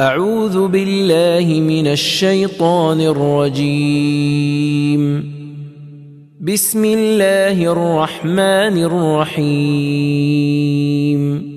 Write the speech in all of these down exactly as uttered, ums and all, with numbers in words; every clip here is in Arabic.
أعوذ بالله من الشيطان الرجيم. بسم الله الرحمن الرحيم.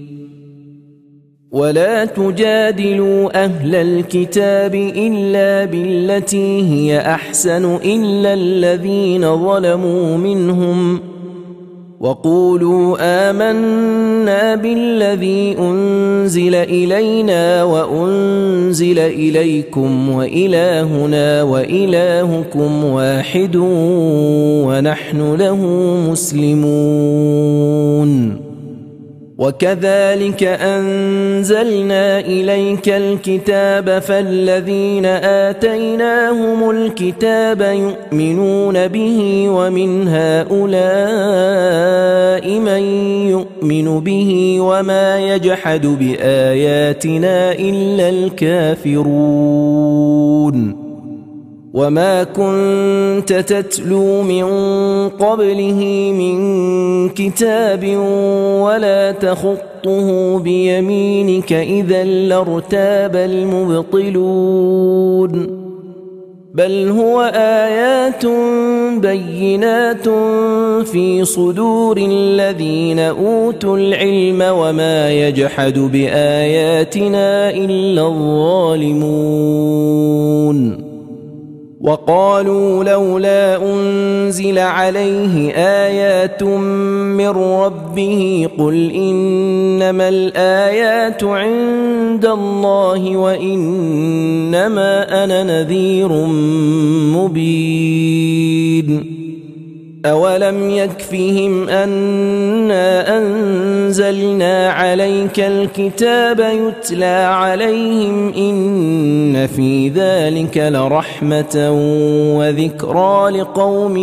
ولا تجادلوا أهل الكتاب إلا بالتي هي أحسن إلا الذين ظلموا منهم وقولوا آمنا بالذي أنزل إلينا وأنزل إليكم وإلهنا وإلهكم واحد ونحن له مسلمون. وكذلك أنزلنا إليك الكتاب فالذين آتيناهم الكتاب يؤمنون به ومن هؤلاء من يؤمن به وما يجحد بآياتنا إلا الكافرون. وما كنت تتلو من قبله من كتاب ولا تخطه بيمينك إذا لارتاب المبطلون. بل هو آيات بينات في صدور الذين أوتوا العلم وما يجحد بآياتنا إلا الظالمون. وقالوا لولا أنزل عليه آيات من ربه قل إنما الآيات عند الله وإنما أنا نذير مبين. أولم يكفهم أنا أنزلنا عليك الكتاب يتلى عليهم إن في ذلك لرحمة وذكرى لقوم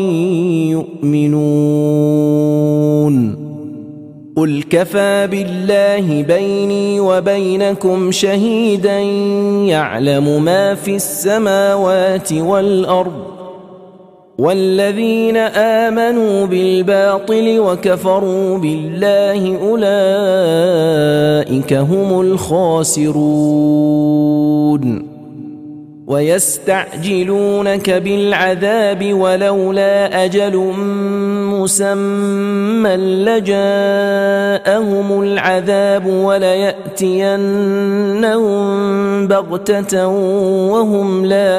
يؤمنون. قل كفى بالله بيني وبينكم شهيدا يعلم ما في السماوات والأرض والذين آمنوا بالباطل وكفروا بالله أولئك هم الخاسرون. ويستعجلونك بالعذاب ولولا أجل مسمى لجاءهم العذاب وليأتينهم بغتة وهم لا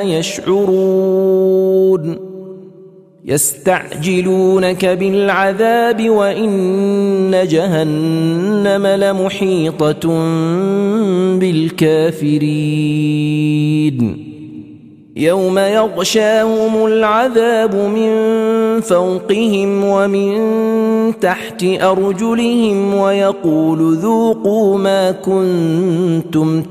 يشعرون. يستعجلونك بالعذاب وإن جهنم لمحيطة بالكافرين. يوم يغشاهم العذاب من فوقهم ومن تحت أرجلهم ويقول ذوقوا ما كنتم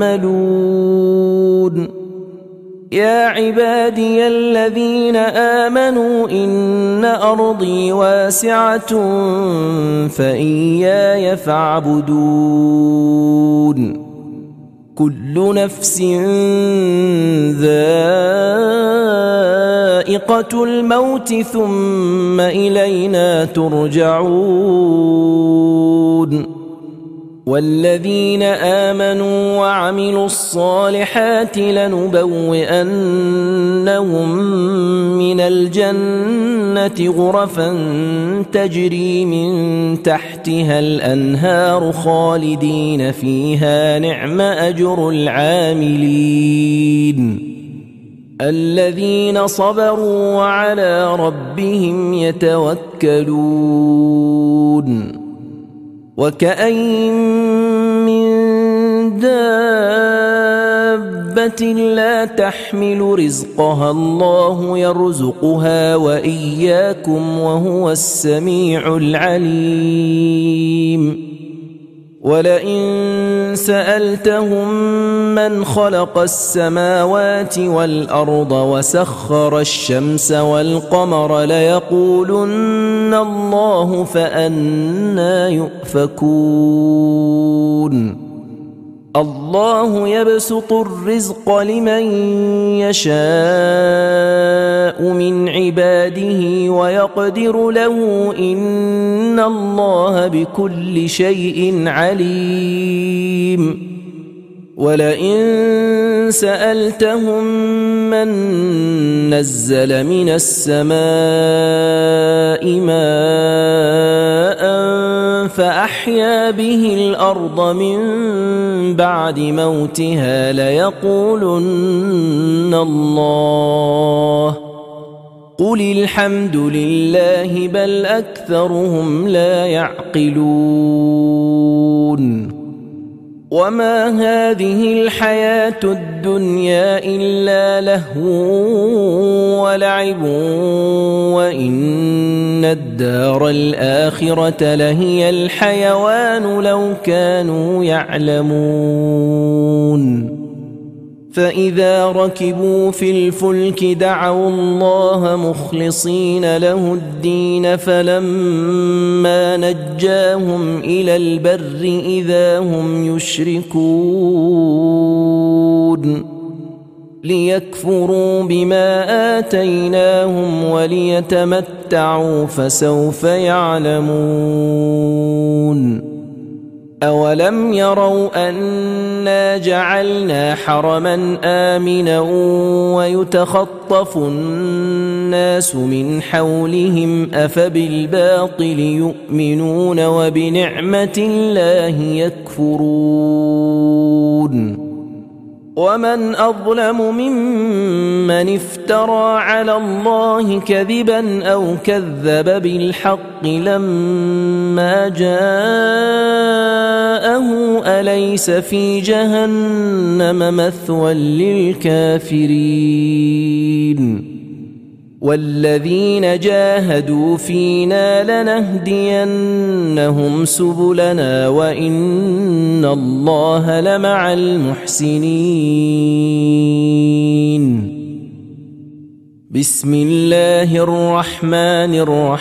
تعملون. يا عبادي الذين آمنوا إن أرضي واسعة فإياي فاعبدون. كل نفس ذائقة الموت ثم إلينا ترجعون. والذين آمنوا وعملوا الصالحات لنبوئنهم من الجنة غرفا تجري من تحتها الأنهار خالدين فيها نعم أجر العاملين الذين صبروا وعلى ربهم يتوكلون. وكأين من دابة لا تحمل رزقها الله يرزقها وإياكم وهو السميع العليم. ولئن سألتهم من خلق السماوات والأرض وسخر الشمس والقمر ليقولن الله فأنى يؤفكون. الله يبسط الرزق لمن يشاء من عباده ويقدر له إن الله بكل شيء عليم ولئن سألتهم من نزل من السماء ماء فأحيا به الأرض من بعد موتها ليقولن الله قل الحمد لله بل أكثرهم لا يعقلون وما هذه الحياة الدنيا إلا لهو ولعب وإن الدار الآخرة لهي الحيوان لو كانوا يعلمون فإذا ركبوا في الفلك دعوا الله مخلصين له الدين فلما نجاهم إلى البر إذا هم يشركون ليكفروا بما آتيناهم وليتمتعوا فسوف يعلمون أولم يروا أنا جعلنا حرما آمنا ويتخطف الناس من حولهم أفبالباطل يؤمنون وبنعمة الله يكفرون ومن أظلم ممن افترى على الله كذبا أو كذب بالحق لما جاءه أليس في جهنم مثوى للكافرين والذين جاهدوا فينا لنهدينهم سبلنا وإن الله لمع المحسنين بسم الله الرحمن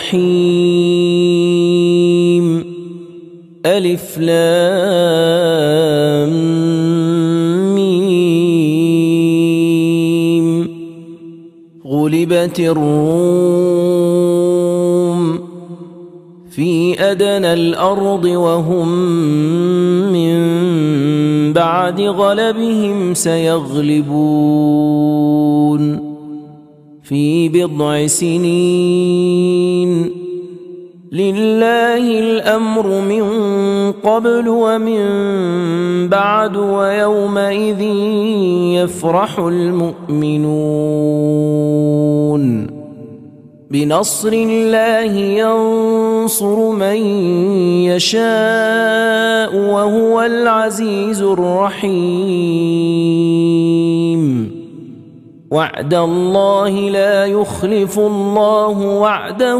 الرحيم ألف لام ميم غلبت الروم في أدنى الأرض وهم من بعد غلبهم سيغلبون في بضع سنين لله الأمر من قبل ومن بعد ويومئذ يفرح المؤمنون بنصر الله ينصر من يشاء وهو العزيز الرحيم وعد الله لا يخلف الله وعده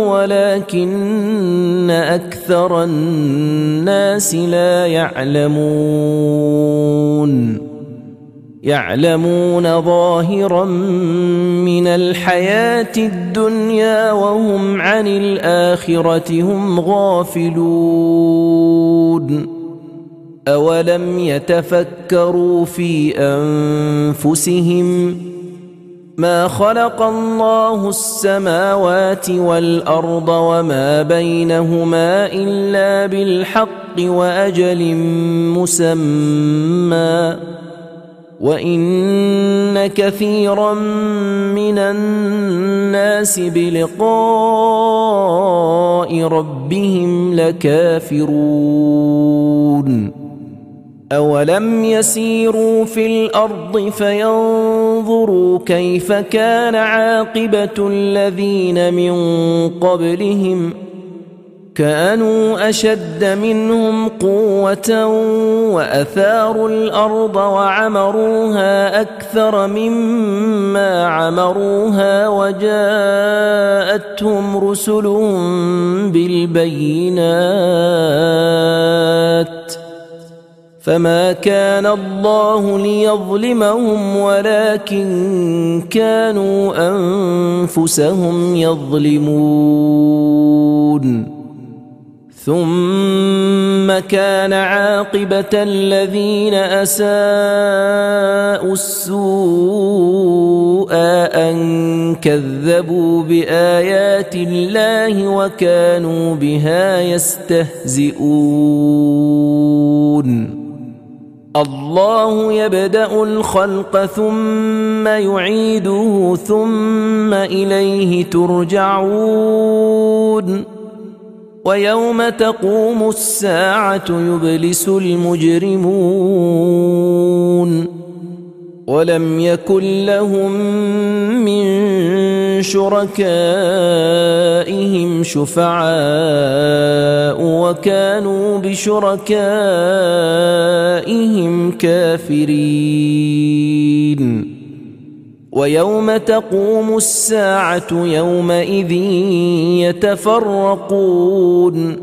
ولكن أكثر الناس لا يعلمون يعلمون ظاهرا من الحياة الدنيا وهم عن الآخرة هم غافلون أولم يتفكروا في أنفسهم ما خلق الله السماوات والأرض وما بينهما إلا بالحق وأجل مسمى وإن كثيرا من الناس بلقاء ربهم لكافرون أولم يسيروا في الأرض فينظروا كيف كان عاقبة الذين من قبلهم كانوا أشد منهم قوة وأثاروا الأرض وعمروها أكثر مما عمروها وجاءتهم رسلهم بالبينات فما كان الله ليظلمهم ولكن كانوا أنفسهم يظلمون ثم كان عاقبة الذين أساءوا السوء أن كذبوا بآيات الله وكانوا بها يستهزئون الله يبدأ الخلق ثم يعيده ثم إليه ترجعون ويوم تقوم الساعة يبلس المجرمون ولم يكن لهم من شركائهم شفعاء وكانوا بشركائهم كافرين ويوم تقوم الساعة يومئذ يتفرقون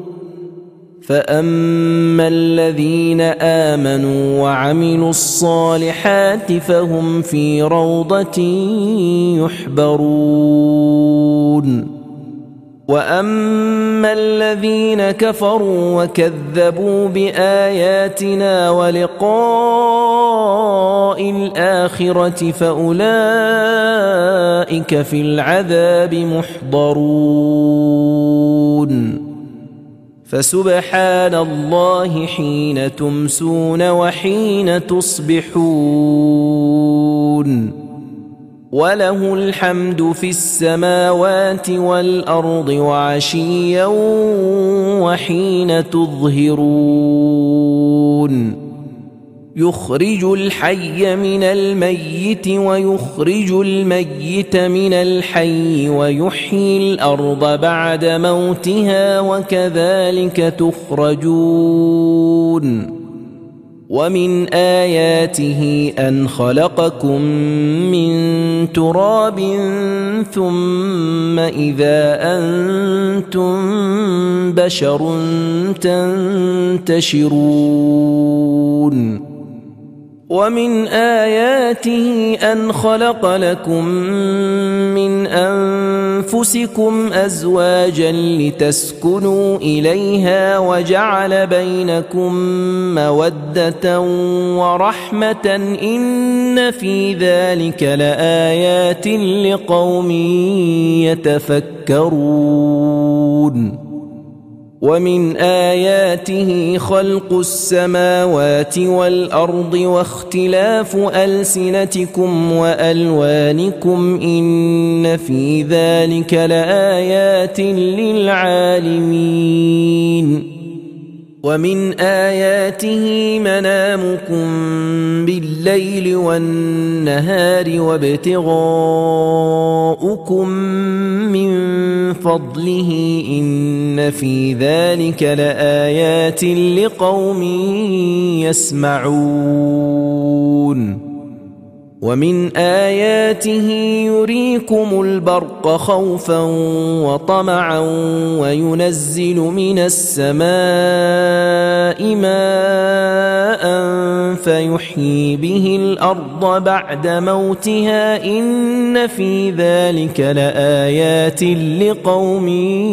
فأما الذين آمنوا وعملوا الصالحات فهم في روضة يحبرون وأما الذين كفروا وكذبوا بآياتنا ولقاء الآخرة فأولئك في العذاب محضرون فسبحان الله حين تمسون وحين تصبحون وله الحمد في السماوات والأرض وعشيا وحين تظهرون يخرج الحي من الميت ويخرج الميت من الحي ويحيي الأرض بعد موتها وكذلك تخرجون ومن آياته أن خلقكم من تراب ثم إذا أنتم بشر تنتشرون ومن آياته أن خلق لكم من أنفسكم أزواجا لتسكنوا إليها وجعل بينكم مودة ورحمة إن في ذلك لآيات لقوم يتفكرون ومن آياته خلق السماوات والأرض واختلاف ألسنتكم وألوانكم إن في ذلك لآيات للعالمين ومن آياته منامكم بالليل والنهار وابتغاؤكم من فضله إن في ذلك لآيات لقوم يسمعون ومن آياته يريكم البرق خوفا وطمعا وينزل من السماء ماء فيحيي به الأرض بعد موتها إن في ذلك لآيات لقوم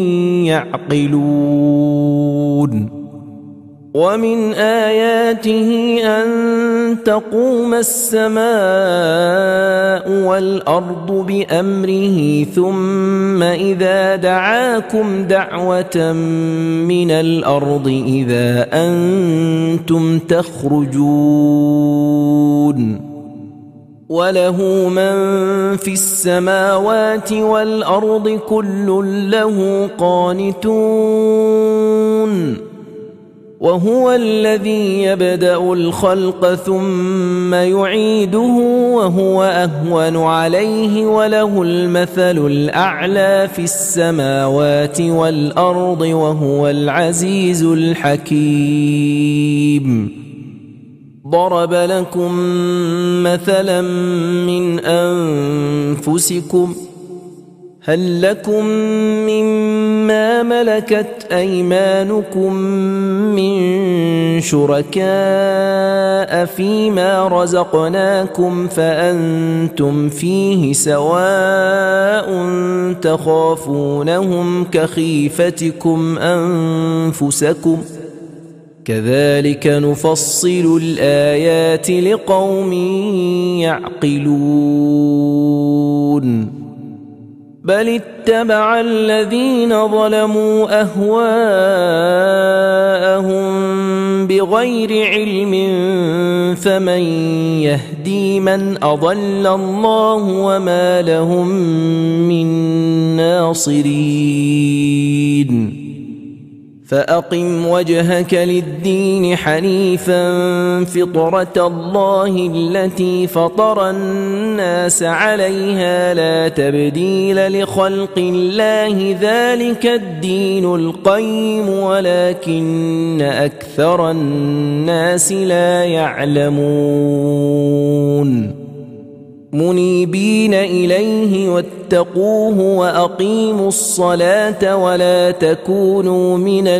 يعقلون ومن آياته أن تقوم السماء والأرض بأمره ثم إذا دعاكم دعوة من الأرض إذا أنتم تخرجون وله من في السماوات والأرض كل له قانتون وهو الذي يبدأ الخلق ثم يعيده وهو أهون عليه وله المثل الأعلى في السماوات والأرض وهو العزيز الحكيم ضرب لكم مثلا من أنفسكم هل لكم مما ملكت أيمانكم من شركاء فيما رزقناكم فأنتم فيه سواء تخافونهم كخيفتكم أنفسكم كذلك نفصل الآيات لقوم يعقلون بل اتبع الذين ظلموا أهواءهم بغير علم فمن يهدي من أضل الله وما لهم من ناصرين فأقم وجهك للدين حنيفا فطرة الله التي فطر الناس عليها لا تبديل لخلق الله ذلك الدين القيم ولكن أكثر الناس لا يعلمون منيبين إليه واتقوه وأقيموا الصلاة ولا تكونوا من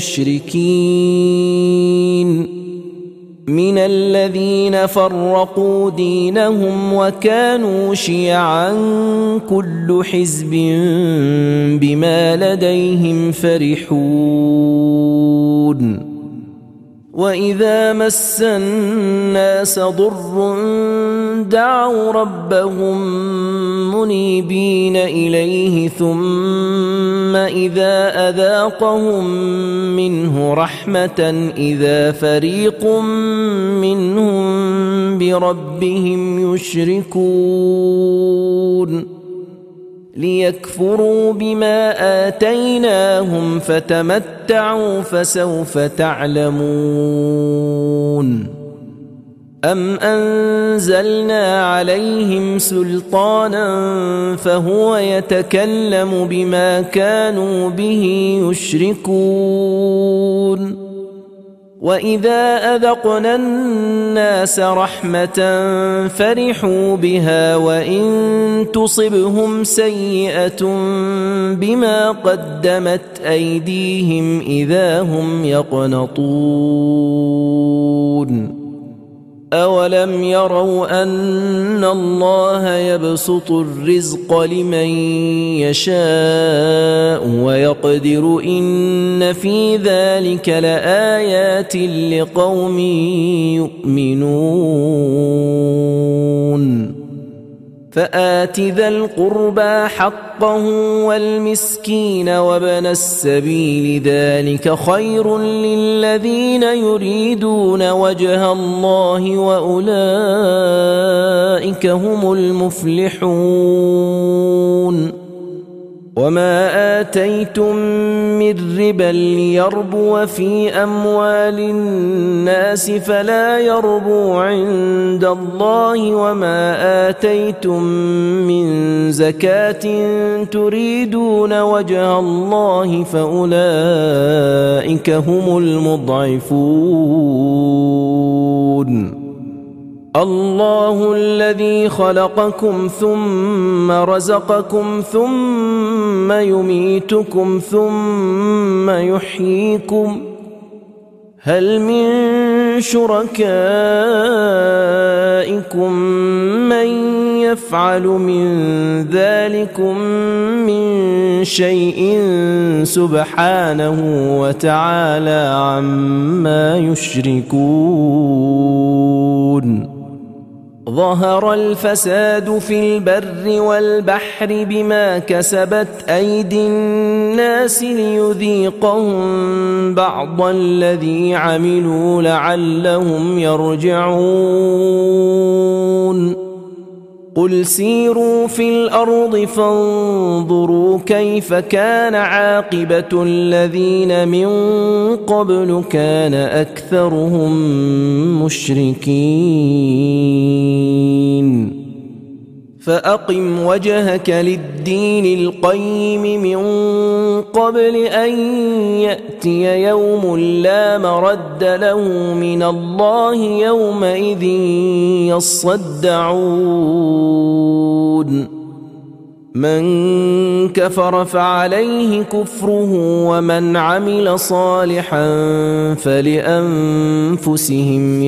المشركين من الذين فرقوا دينهم وكانوا شيعا كل حزب بما لديهم فرحون وإذا مس الناس ضر دعوا ربهم منيبين إليه ثم إذا أذاقهم منه رحمة إذا فريق منهم بربهم يشركون ليكفروا بما آتيناهم فتمتعوا فسوف تعلمون أم أنزلنا عليهم سلطانا فهو يتكلم بما كانوا به يشركون وإذا أذقنا الناس رحمة فرحوا بها وإن تصبهم سيئة بما قدمت أيديهم إذا هم يقنطون أولم يروا أن الله يبسط الرزق لمن يشاء ويقدر إن في ذلك لآيات لقوم يؤمنون فآت ذا القربى حقه والمسكين وابن السبيل ذلك خير للذين يريدون وجه الله وأولئك هم المفلحون وما آتيتم من ربا ليربو في أموال الناس فلا يربو عند الله وما آتيتم من زكاة تريدون وجه الله فأولئك هم المضعفون الله الذي خلقكم ثم رزقكم ثم يميتكم ثم يحييكم هل من شركائكم من يفعل من ذلكم من شيء سبحانه وتعالى عما يشركون ظهر الفساد في البر والبحر بما كسبت أيدي الناس ليذيقهم بعض الذي عملوا لعلهم يرجعون قل سيروا في الأرض فانظروا كيف كان عاقبة الذين من قبل كان أكثرهم مشركين فأقم وجهك للدين القيم من قبل أن يأتي يوم لا مرد له من الله يومئذ يصدعون من كفر فعليه كفره ومن عمل صالحا فلأنفسهم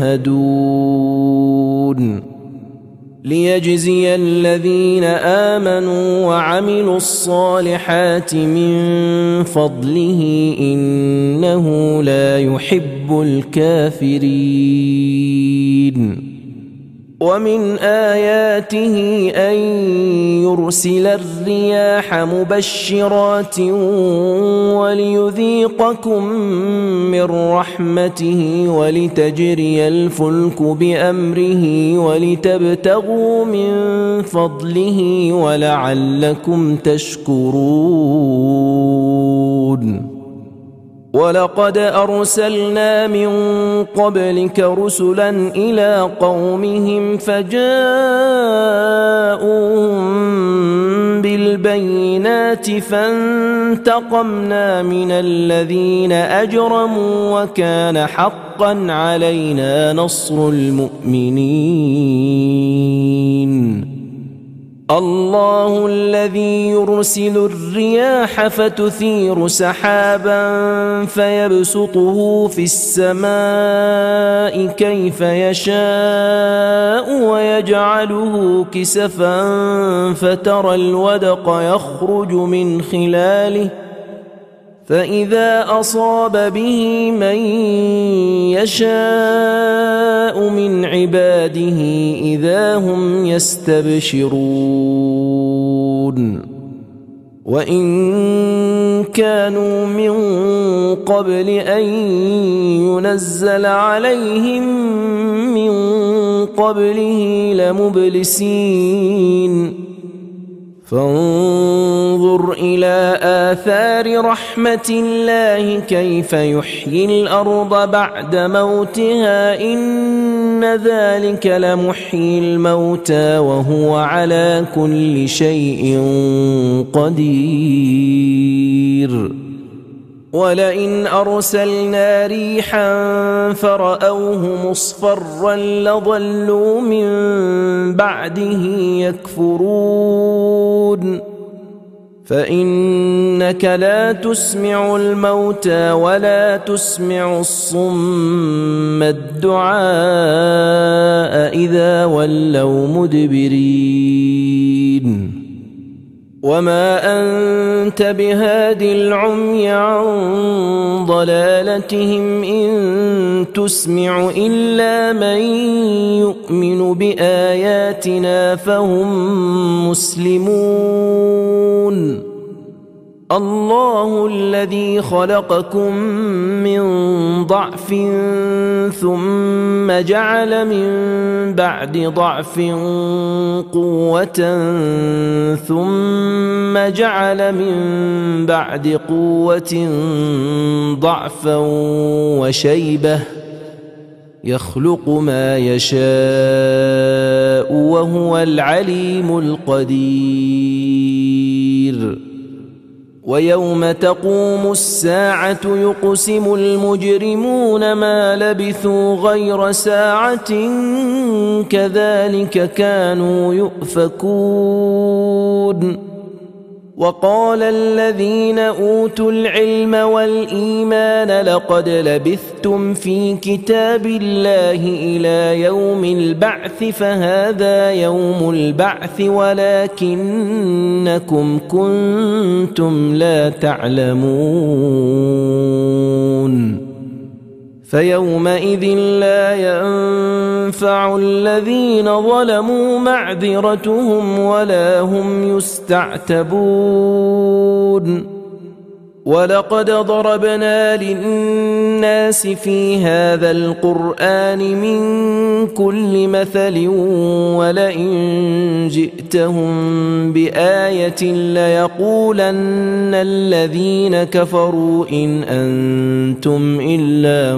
يمهدون ليجزي الذين آمنوا وعملوا الصالحات من فضله إنه لا يحب الكافرين ومن آياته أن يرسل الرياح مبشرات وليذيقكم من رحمته ولتجري الفلك بأمره ولتبتغوا من فضله ولعلكم تشكرون. ولقد أرسلنا من قبلك رسلا إلى قومهم فجاءوهم بالبينات فانتقمنا من الذين أجرموا وكان حقا علينا نصر المؤمنين. الله الذي يرسل الرياح فتثير سحابا فيبسطه في السماء كيف يشاء ويجعله كسفا فترى الودق يخرج من خلاله فإذا أصاب به من يشاء من عباده إذا هم يستبشرون. وإن كانوا من قبل أن ينزل عليهم من قبله لمبلسين. فانظر إلى آثار رحمة الله كيف يحيي الأرض بعد موتها إن ذلك لمحيي الموتى وهو على كل شيء قدير. ولئن أرسلنا ريحا فرأوه مصفرا لظلوا من بعده يكفرون. فإنك لا تسمع الموتى ولا تسمع الصم الدعاء إذا ولوا مدبرين. وما أنت بهاد العمي عن ضلالتهم إن تسمع إلا من يؤمن بآياتنا فهم مسلمون. الله الذي خلقكم من ضعف ثم جعل من بعد ضعف قوة ثم جعل من بعد قوة ضعفا وشيبة يخلق ما يشاء وهو العليم القدير. ويوم تقوم الساعة يقسم المجرمون ما لبثوا غير ساعة كذلك كانوا يؤفكون. وقال الذين أوتوا العلم والإيمان لقد لبثتم في كتاب الله إلى يوم البعث فهذا يوم البعث ولكنكم كنتم لا تعلمون. فيومئذ لا ينفع الذين ظلموا معذرتهم ولا هم يستعتبون. ولقد ضربنا للناس في هذا القرآن من كل مثل ولئن جئتهم بآية ليقولن الذين كفروا إن أنتم إلا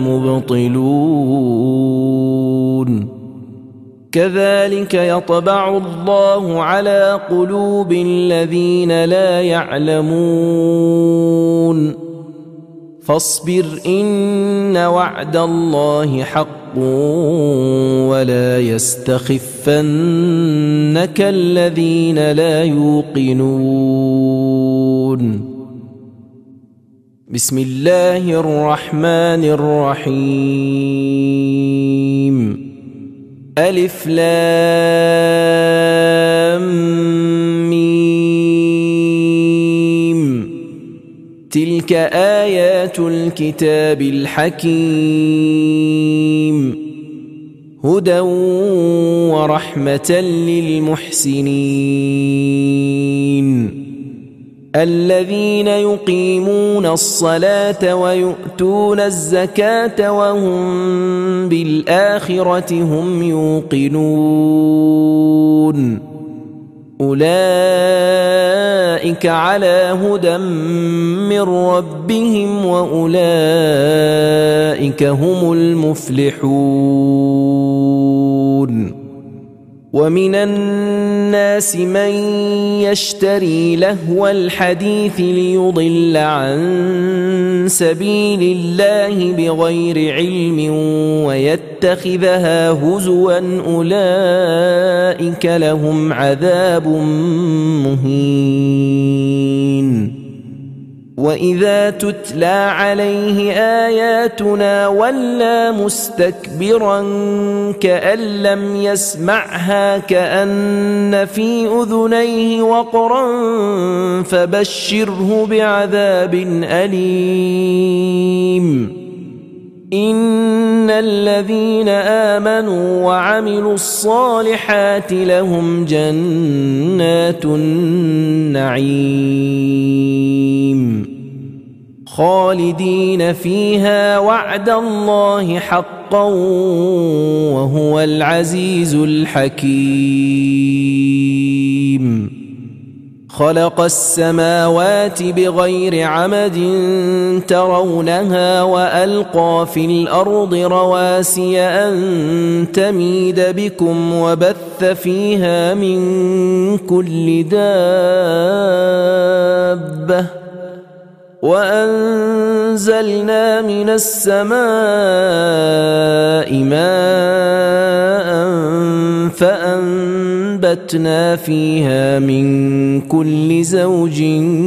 مبطلون. كذلك يطبع الله على قلوب الذين لا يعلمون. فاصبر إن وعد الله حق ولا يستخفنك الذين لا يوقنون. بسم الله الرحمن الرحيم. ألف لام ميم. تلك آيات الكتاب الحكيم. هدى ورحمة للمحسنين الذين يقيمون الصلاة ويؤتون الزكاة وهم بالآخرة هم يوقنون أولئك على هدى من ربهم وأولئك هم المفلحون ومن الناس من يشتري لهو الحديث ليضل عن سبيل الله بغير علم ويتخذها هزوا أولئك لهم عذاب مهين وإذا تتلى عليه آياتنا ولى مستكبرا كأن لم يسمعها كأن في أذنيه وقرا فبشره بعذاب أليم إن الذين آمنوا وعملوا الصالحات لهم جنات النعيم خالدين فيها وعد الله حقا وهو العزيز الحكيم خلق السماوات بغير عمد ترونها وألقى في الأرض رواسي أن تميد بكم وبث فيها من كل دابة وأنزلنا من السماء ماء فأنبتنا فيها من كل زوج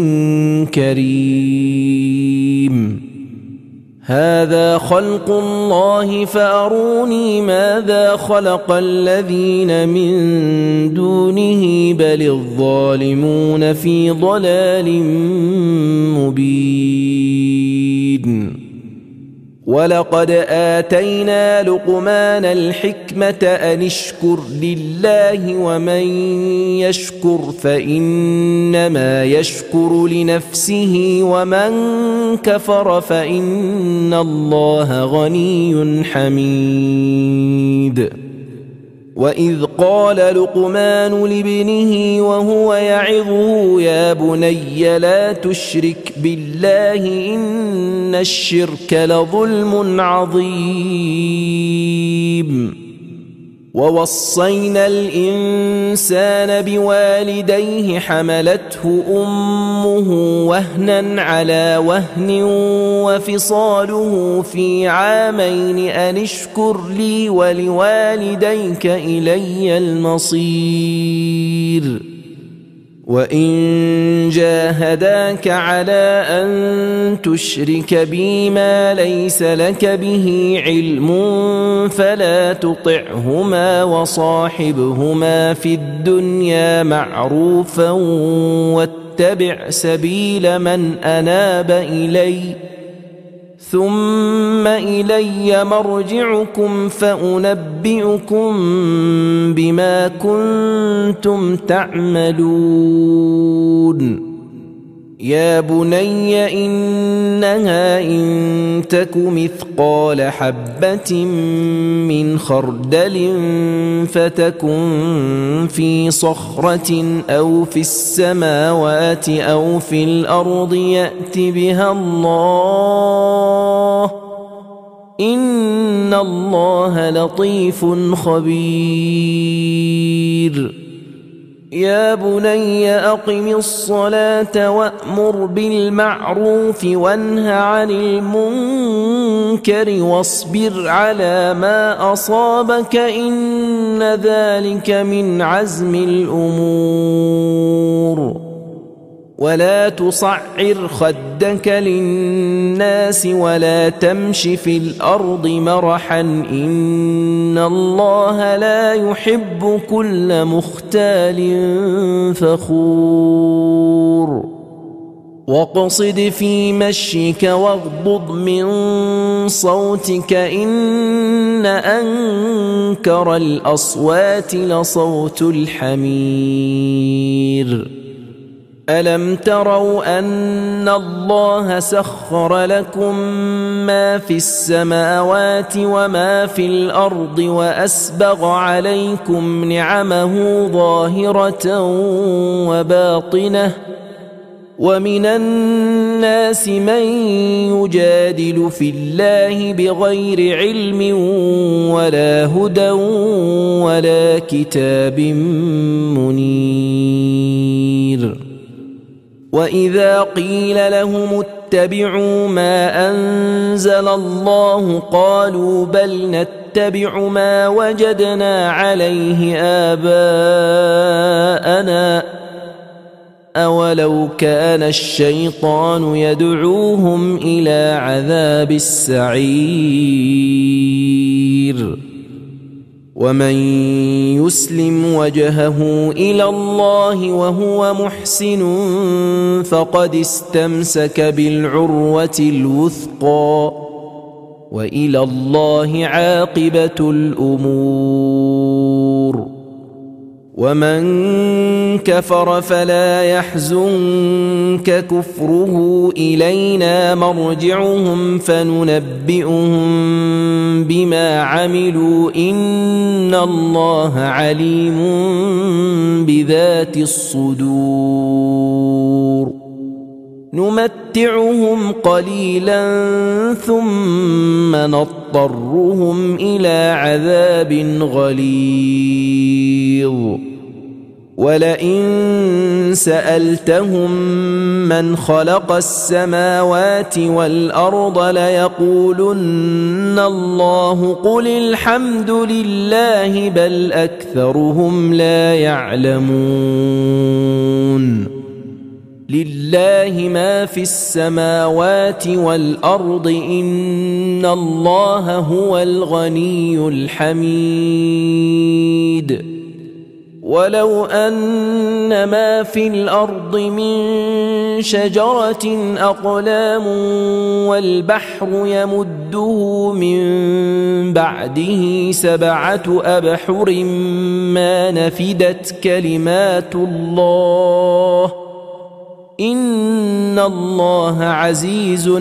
كريم هذا خلق الله فأروني ماذا خلق الذين من دونه بل الظالمون في ضلال مبين ولقد آتينا لقمان الحكمة أن اشكر لله ومن يشكر فإنما يشكر لنفسه ومن كفر فإن الله غني حميد وإذ قال لقمان لابنه وهو يعظه يا بني لا تشرك بالله إن الشرك لظلم عظيم ووصينا الإنسان بوالديه حملته أمه وهنا على وهن وفصاله في عامين أن اشكر لي ولوالديك إلي المصير وإن جاهداك على أن تشرك بي ما ليس لك به علم فلا تطعهما وصاحبهما في الدنيا معروفا واتبع سبيل من أناب إلي ثم إلي مرجعكم فأنبئكم بما كنتم تعملون يا بني إنها إن تك مثقال حبة من خردل فتكن في صخرة أو في السماوات أو في الأرض يأت بها الله إن الله لطيف خبير يا بني أقم الصلاة وأمر بالمعروف وانه عن المنكر واصبر على ما أصابك إن ذلك من عزم الأمور ولا تصعر خدك للناس ولا تمش في الأرض مرحا إن الله لا يحب كل مختال فخور واقصد في مشيك واغضض من صوتك إن أنكر الأصوات لصوت الحمير ألم تروا أن الله سخر لكم ما في السماوات وما في الأرض وأسبغ عليكم نعمه ظاهرة وباطنة ومن الناس من يجادل في الله بغير علم ولا هدى ولا كتاب منير وإذا قيل لهم اتبعوا ما أنزل الله قالوا بل نتبع ما وجدنا عليه آباءنا أولو كان الشيطان يدعوهم إلى عذاب السعير ومن يسلم وجهه إلى الله وهو محسن فقد استمسك بالعروة الوثقى وإلى الله عاقبة الأمور ومن كفر فلا يحزنك كفره إلينا مرجعهم فننبئهم بما عملوا إن الله عليم بذات الصدور نمتعهم قليلا ثم نضطرهم إلى عذاب غليظ ولئن سألتهم من خلق السماوات والأرض ليقولن الله قل الحمد لله بل أكثرهم لا يعلمون لله ما في السماوات والأرض إن الله هو الغني الحميد ولو أن ما في الأرض من شجرة أقلام والبحر يمده من بعده سبعة أبحر ما نفدت كلمات الله إن الله عزيز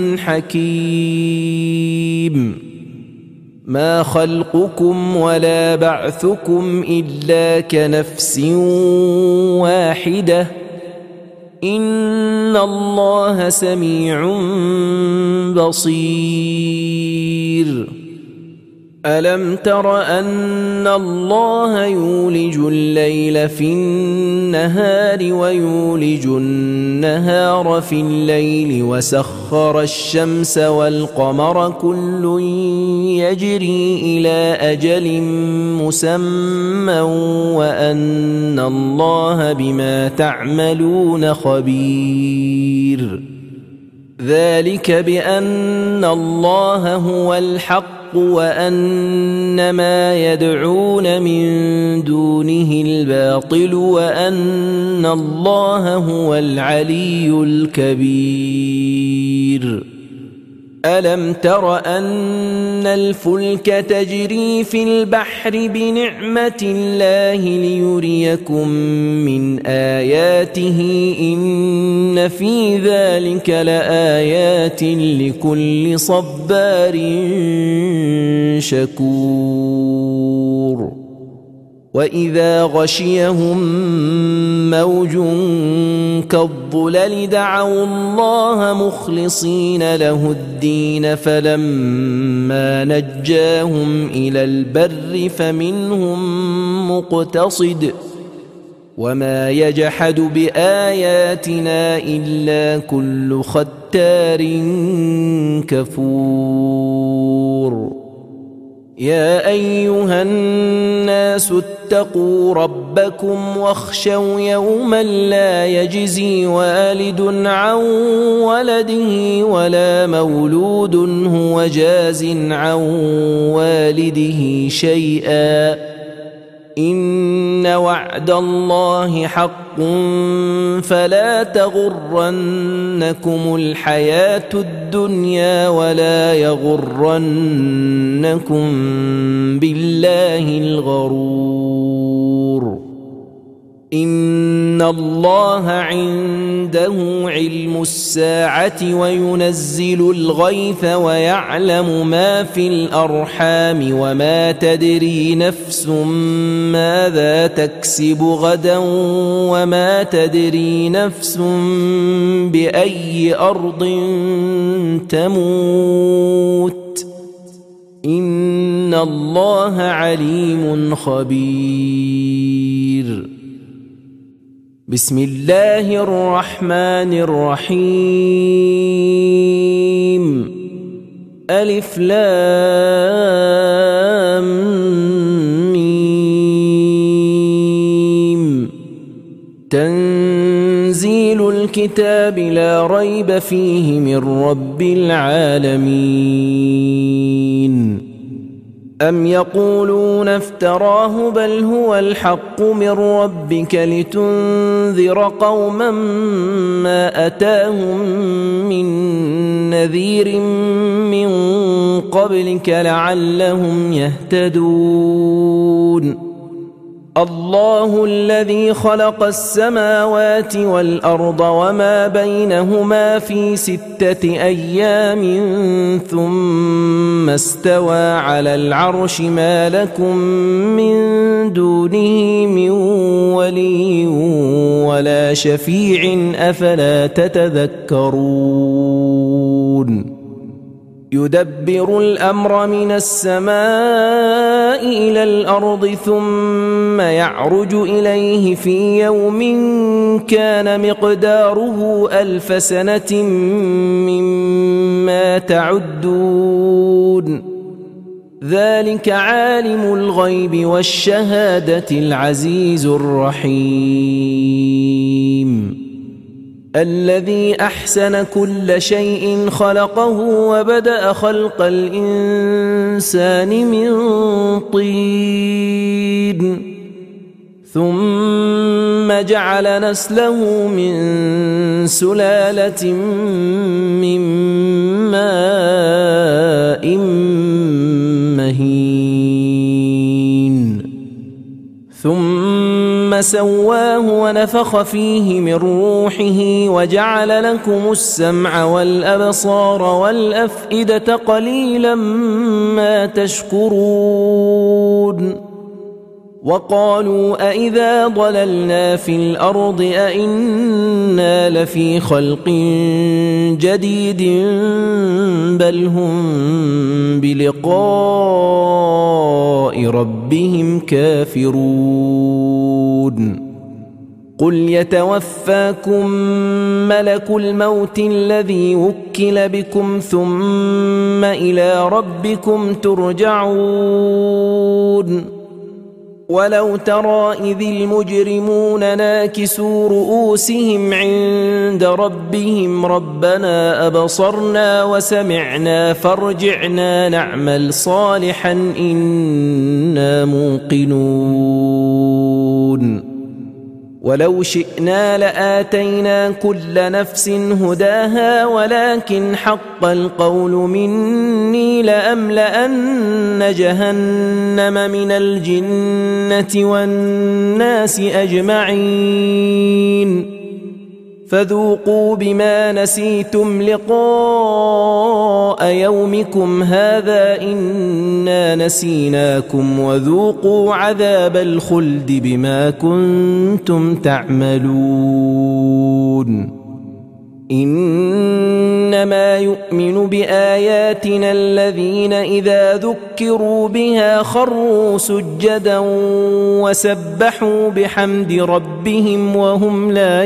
حكيم ما خلقكم ولا بعثكم إلا كنفس واحدة إن الله سميع بصير ألم تر أن الله يولج الليل في النهار ويولج النهار في الليل وسخر الشمس والقمر كل يجري إلى أجل مسمى وأن الله بما تعملون خبير ذلك بأن الله هو الحق وأن ما يدعون من دونه الباطل وأن الله هو العلي الكبير ألم تر أن الفلك تجري في البحر بنعمة الله ليريكم من آياته إن في ذلك لآيات لكل صبار شكور وإذا غشيهم موج كالظلل دعوا الله مخلصين له الدين فلما نجاهم إلى البر فمنهم مقتصد وما يجحد بآياتنا إلا كل ختار كفور يا أيها الناس اتقوا ربكم واخشوا يوما لا يجزي والد عن ولده ولا مولود هو جاز عن والده شيئا إن وعد الله حق فلا تغرنكم الحياة الدنيا ولا يغرنكم بالله الغرور إن الله عنده علم الساعة وينزل الغيث ويعلم ما في الأرحام وما تدري نفس ماذا تكسب غدا وما تدري نفس بأي أرض تموت إن الله عليم خبير بسم الله الرحمن الرحيم ألف لام ميم تنزيل الكتاب لا ريب فيه من رب العالمين أم يقولون افتراه بل هو الحق من ربك لتنذر قوما ما أتاهم من نذير من قبلك لعلهم يهتدون الله الذي خلق السماوات والأرض وما بينهما في ستة أيام ثم استوى على العرش ما لكم من دونه من ولي ولا شفيع أفلا تتذكرون يدبر الأمر من السماء إلى الأرض ثم يعرج إليه في يوم كان مقداره ألف سنة مما تعدون ذلك عالم الغيب والشهادة العزيز الرحيم الذي أحسن كل شيء خلقه وبدأ خلق الإنسان من طين ثم جعل نسله من سلالة من ماء مهين ثم سواه ونفخ فيه من روحه وجعل لكم السمع والأبصار والأفئدة قليلا ما تشكرون وقالوا أئذا ضللنا في الأرض أئنا لفي خلق جديد بل هم بلقاء ربهم كافرون قل يتوفاكم ملك الموت الذي وكل بكم ثم إلى ربكم ترجعون ولو ترى إذ المجرمون ناكسوا رؤوسهم عند ربهم ربنا أبصرنا وسمعنا فارجعنا نعمل صالحا إنا موقنون ولو شئنا لآتينا كل نفس هداها ولكن حق القول مني لأملأن جهنم من الجنة والناس أجمعين فذوقوا بما نسيتم لقاء يومكم هذا إنا نسيناكم وذوقوا عذاب الخلد بما كنتم تعملون إنما يؤمن بآياتنا الذين إذا ذكروا بها خروا سجدا وسبحوا بحمد ربهم وهم لا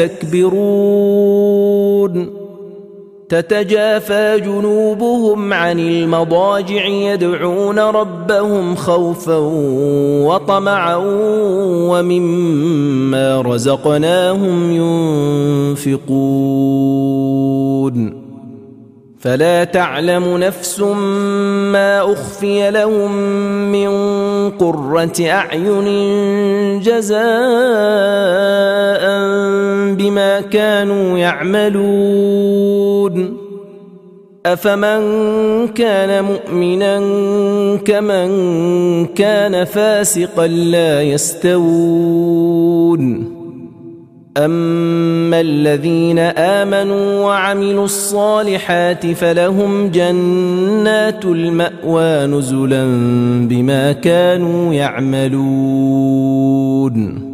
يستكبرون تتجافى جنوبهم عن المضاجع يدعون ربهم خوفا وطمعا ومما رزقناهم ينفقون فلا تعلم نفس ما أخفي لهم من قرة أعين جزاء بما كانوا يعملون أفمن كان مؤمنا كمن كان فاسقا لا يستوون أما الذين آمنوا وعملوا الصالحات فلهم جنات المأوى نزلا بما كانوا يعملون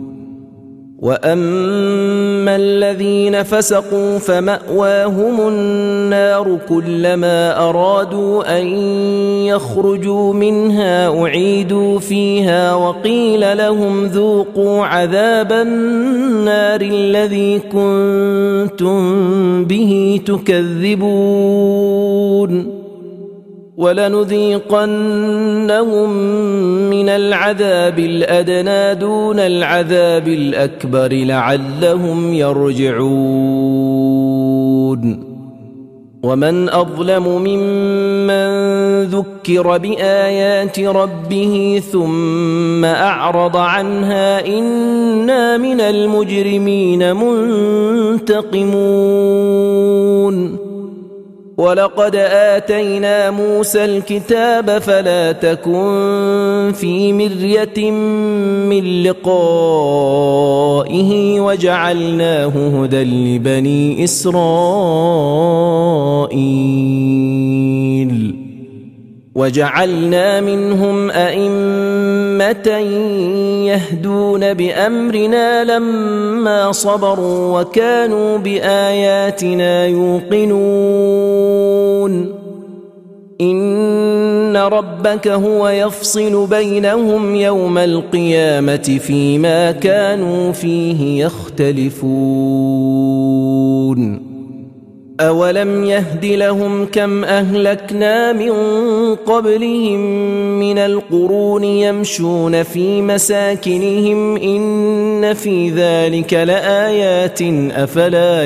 وأما الذين فسقوا فمأواهم النار كلما أرادوا أن يخرجوا منها أعيدوا فيها وقيل لهم ذوقوا عذاب النار الذي كنتم به تكذبون ولنذيقنهم من العذاب الأدنى دون العذاب الأكبر لعلهم يرجعون ومن أظلم ممن ذكر بآيات ربه ثم أعرض عنها إنا من المجرمين منتقمون ولقد آتينا موسى الكتاب فلا تكن في مرية من لقائه وجعلناه هدى لبني إسرائيل وجعلنا منهم أئمة يهدون بأمرنا لما صبروا وكانوا بآياتنا يوقنون إن ربك هو يفصل بينهم يوم القيامة فيما كانوا فيه يختلفون أولم يهد لهم كم أهلكنا من قبلهم من القرون يمشون في مساكنهم إن في ذلك لآيات أفلا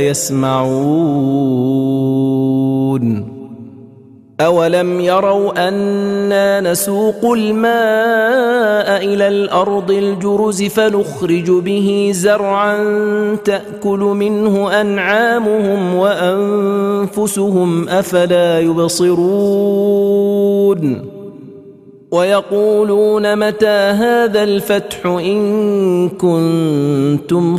يسمعون أولم يروا أنا نسوق الماء إلى الأرض الجرز فنخرج به زرعا تأكل منه أنعامهم وأنفسهم أفلا يبصرون ويقولون متى هذا الفتح إن كنتم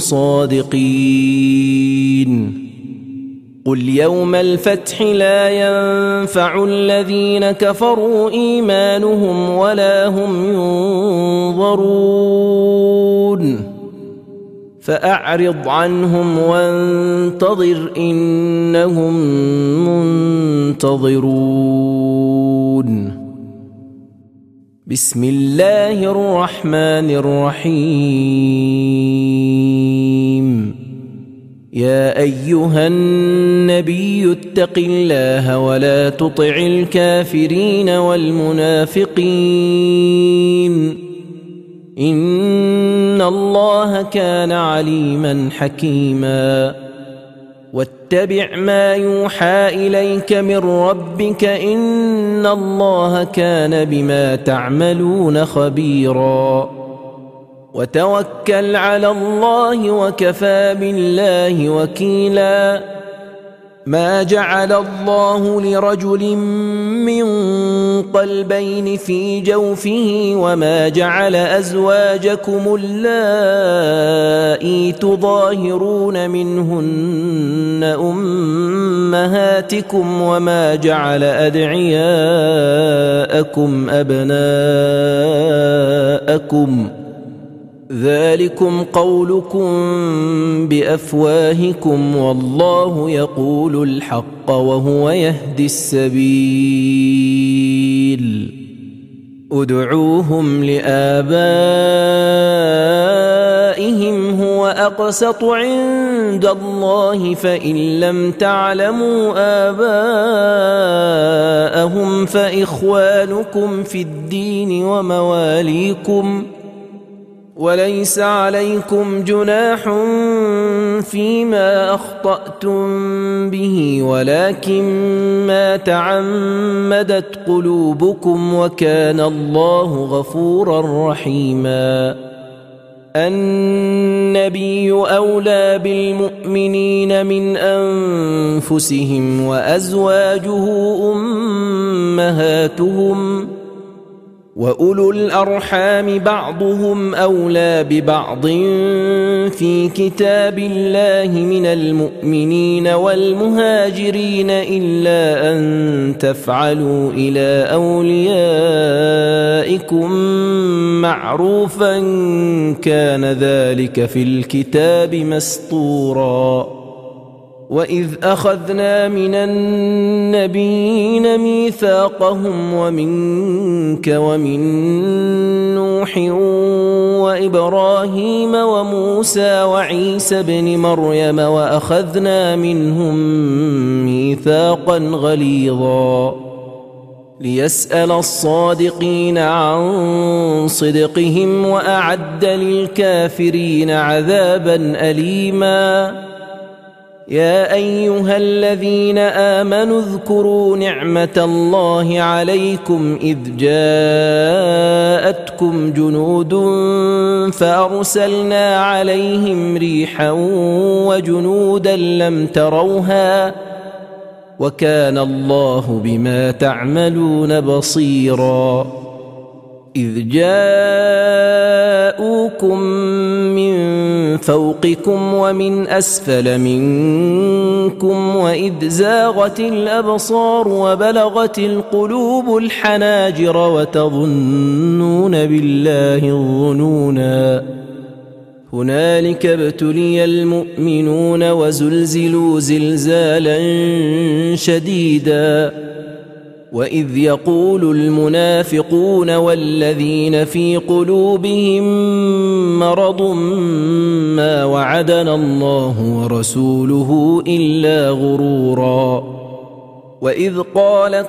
صادقين قل يوم الفتح لا ينفع الذين كفروا إيمانهم ولا هم ينظرون فأعرض عنهم وانتظر إنهم منتظرون بسم الله الرحمن الرحيم يا أيها النبي اتق الله ولا تطع الكافرين والمنافقين إن الله كان عليما حكيما واتبع ما يوحى إليك من ربك إن الله كان بما تعملون خبيرا وتوكل على الله وكفى بالله وكيلا ما جعل الله لرجل من قلبين في جوفه وما جعل أزواجكم اللائي تظاهرون منهن أمهاتكم وما جعل أدعياءكم أبناءكم ذلكم قولكم بأفواهكم والله يقول الحق وهو يهدي السبيل ادعوهم لآبائهم هو أقسط عند الله فإن لم تعلموا آباءهم فإخوانكم في الدين ومواليكم وليس عليكم جناح فيما أخطأتم به ولكن ما تعمدت قلوبكم وكان الله غفورا رحيما. النبي أولى بالمؤمنين من أنفسهم وأزواجه أمهاتهم وأولو الأرحام بعضهم أولى ببعض في كتاب الله من المؤمنين والمهاجرين إلا أن تفعلوا إلى أوليائكم معروفا كان ذلك في الكتاب مسطورا. وإذ أخذنا من النبيين ميثاقهم ومنك ومن نوح وإبراهيم وموسى وعيسى بن مريم وأخذنا منهم ميثاقا غليظا ليسأل الصادقين عن صدقهم وأعد للكافرين عذابا أليما. يا أيها الذين آمنوا اذكروا نعمة الله عليكم إذ جاءتكم جنود فأرسلنا عليهم ريحا وجنودا لم تروها وكان الله بما تعملون بصيرا. إذ جاءوكم من فوقكم ومن أسفل منكم وإذ زاغت الأبصار وبلغت القلوب الحناجر وتظنون بالله الظنونا. هنالك ابتلي المؤمنون وزلزلوا زلزالا شديدا. وإذ يقول المنافقون والذين في قلوبهم مرض ما وعدنا الله ورسوله إلا غرورا. وإذ قالت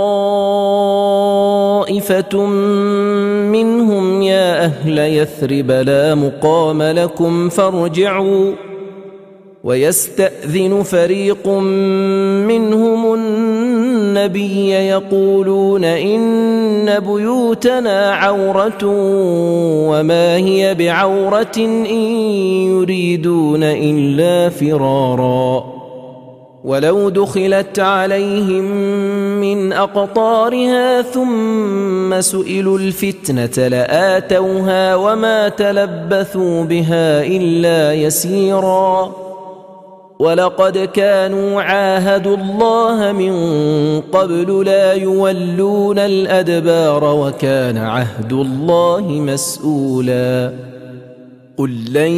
طائفة منهم يا أهل يثرب لا مقام لكم فارجعوا ويستأذن فريق منهم النبي يقولون إن بيوتنا عورة وما هي بعورة إن يريدون إلا فرارا. ولو دخلت عليهم من أقطارها ثم سئلوا الفتنة لآتوها وما تلبثوا بها إلا يسيرا. ولقد كانوا عاهدوا الله من قبل لا يولون الأدبار وكان عهد الله مسؤولا. قل لن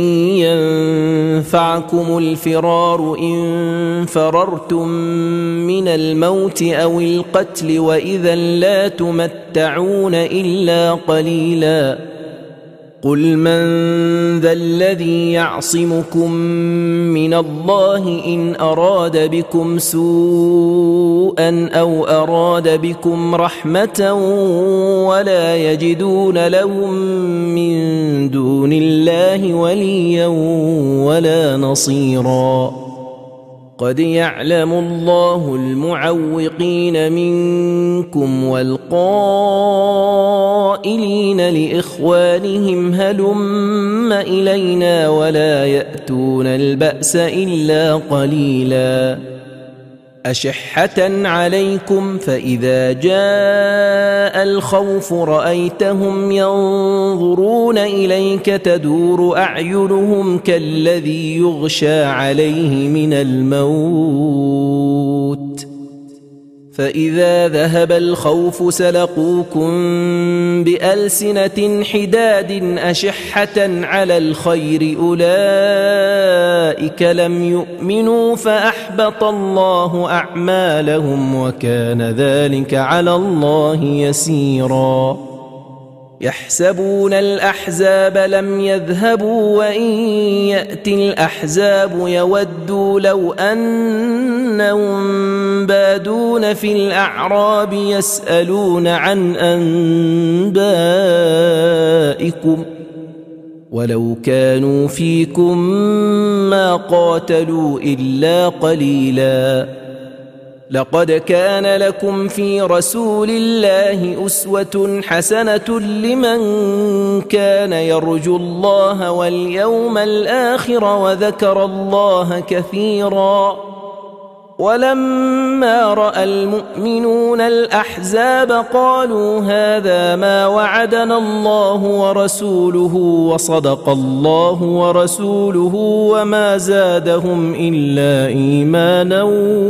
ينفعكم الفرار إن فررتم من الموت أو القتل وإذا لا تمتعون إلا قليلا. قل من ذا الذي يعصمكم من الله إن أراد بكم سوءا أو أراد بكم رحمة ولا يجدون لهم من دون الله وليا ولا نصيرا. قد يعلم الله المعوقين منكم والقائلين لإخوانهم هلم إلينا ولا يأتون البأس إلا قليلا. أشحة عليكم فإذا جاء الخوف رأيتهم ينظرون إليك تدور أعينهم كالذي يغشى عليه من الموت فإذا ذهب الخوف سلقوكم بألسنة حداد أشحة على الخير أولئك لم يؤمنوا فأحبط الله أعمالهم وكان ذلك على الله يسيرا. يحسبون الأحزاب لم يذهبوا وإن يأتي الأحزاب يودوا لو أنهم بادون في الأعراب يسألون عن أنبائكم ولو كانوا فيكم ما قاتلوا إلا قليلا لقد كان لكم في رسول الله أسوة حسنة لمن كان يرجو الله واليوم الآخر وذكر الله كثيرا ولما رأى المؤمنون الأحزاب قالوا هذا ما وعدنا الله ورسوله وصدق الله ورسوله وما زادهم إلا إيمانا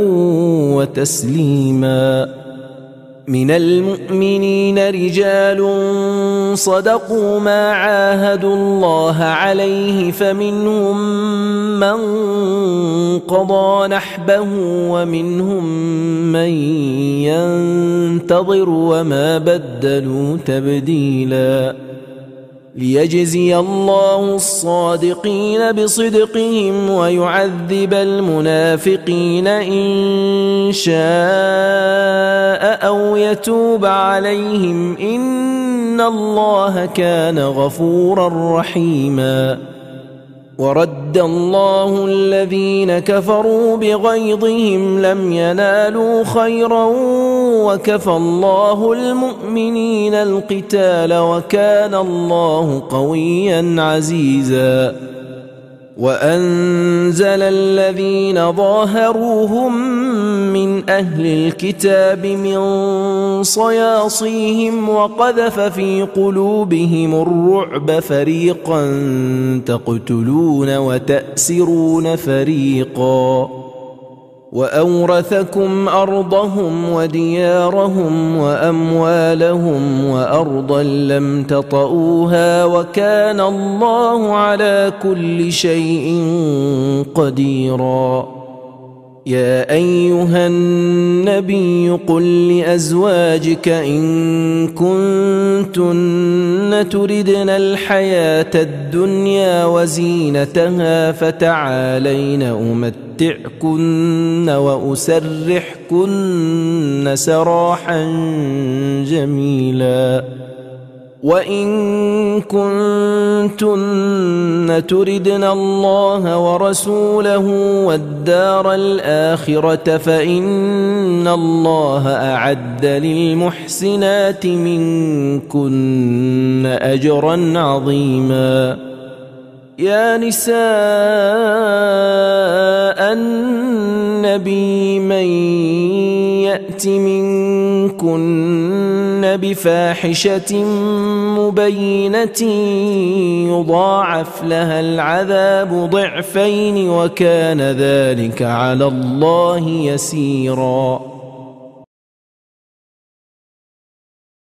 وتسليما من المؤمنين رجال صدقوا ما عاهدوا الله عليه فمنهم من قضى نحبه ومنهم من ينتظر وما بدلوا تبديلا ليجزي الله الصادقين بصدقهم ويعذب المنافقين إن شاء أو يتوب عليهم إن الله كان غفورا رحيما ورد الله الذين كفروا بغيظهم لم ينالوا خيرا وكفى الله المؤمنين القتال وكان الله قويا عزيزا وأنزل الذين ظاهروهم من أهل الكتاب من صياصيهم وقذف في قلوبهم الرعب فريقا تقتلون وتأسرون فريقا وأورثكم أرضهم وديارهم وأموالهم وأرضا لم تطئوها وكان الله على كل شيء قديرا يا أيها النبي قل لأزواجك إن كنتن تردن الحياة الدنيا وزينتها فتعالين أمتعكن وأسرحكن سراحا جميلا وإن كنتن تردن الله ورسوله والدار الآخرة فإن الله أعد للمحسنات منكن أجرا عظيما يا نساء النبي من يأت منكن بفاحشة مبينة يضاعف لها العذاب ضعفين وكان ذلك على الله يسيرا